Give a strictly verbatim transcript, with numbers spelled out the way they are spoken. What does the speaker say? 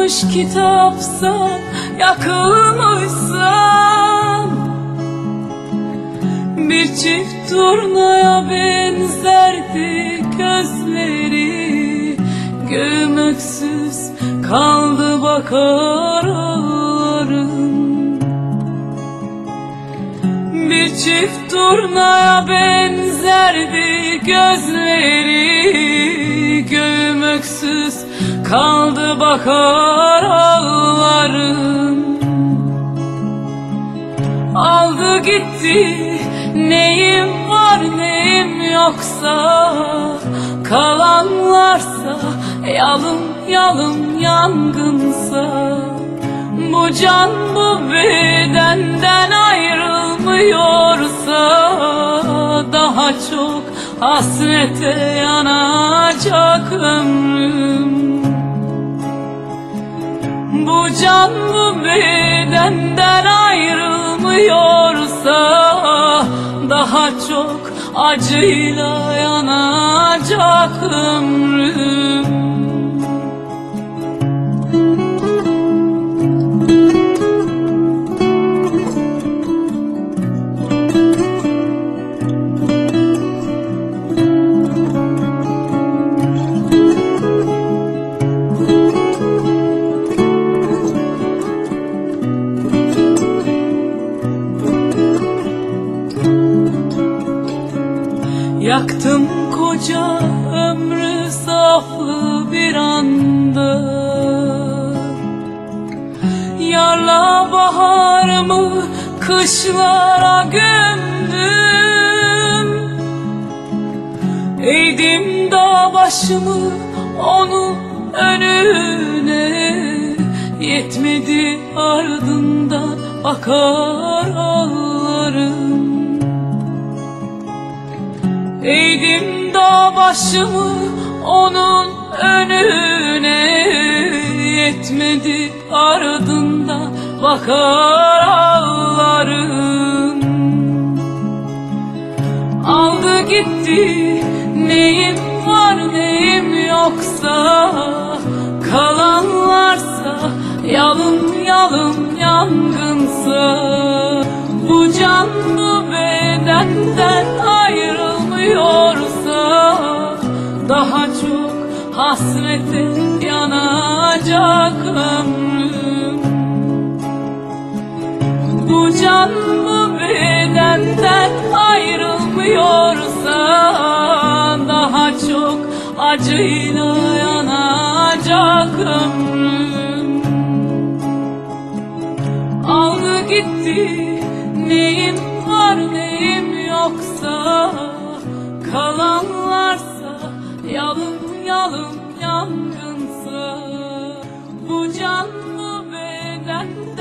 Açılmamış kitapsa, yakılmışsam, bir çift turnaya benzerdi gözleri. Göğüm öksüz kaldı bakar ağlarım. Bir çift turnaya benzerdi gözleri. Göğüm öksüz kaldı bakar ağlarım. Aldı gitti neyim var neyim yoksa, kalanlarsa yalın yalın yangınsa. Bu can bu bedenden ayrılmıyorsa, daha çok hasrete yanacak ömrüm. Bu can bu bedenden ayrılmıyorsa, daha çok acıyla yanacak ömrüm. Yaktım koca ömrü saflı bir anda. Yarla baharımı kışlara gömdüm. Eğdim dağ başımı onun önüne. Yetmedi ardından akar ağlarım. Eğdim dağ başımı onun önüne. Yetmedi ardından bakar ağlarım. Aldı gitti neyim var neyim yoksa, kalanlarsa yalın yalın yangınsa. Bu can bu bedenden ayrılmıyorsa, daha çok hasrete yanacak ömrüm. Bu can bu bedenden ayrılmıyorsa, daha çok acıyla yanacak ömrüm. Aldı gitti neyim var neyim yoksa, kalanlarsa yalın yalın yangınsa. Bu can bu beden